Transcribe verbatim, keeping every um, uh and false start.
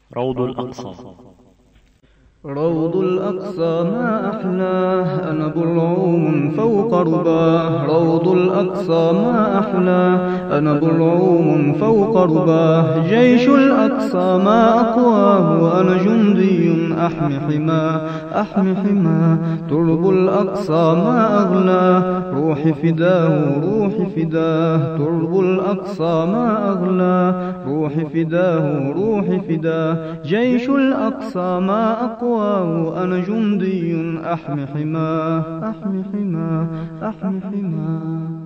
روض الأقصى. روض الأقصى ما أحلاه، أنا بلعوم فوق رباه. روض الأقصى ما أحلاه، أنا بلعوم فوق رباه. جيش الأقصى ما أقواه، وأنا جندي أحمي حماه. أحمي حماه. ترب الأقصى ما أغلاه، روحي فداه روحي فداه. ترب الأقصى ما أغلاه، روحي فداه روحي فداه. جيش الأقصى ما أقواه، وأنا جندي أحمي حماه. أحمي حماه أحمي حماه.